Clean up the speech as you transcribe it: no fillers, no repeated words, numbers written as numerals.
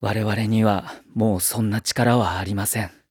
我々にはもうそんな力はありません。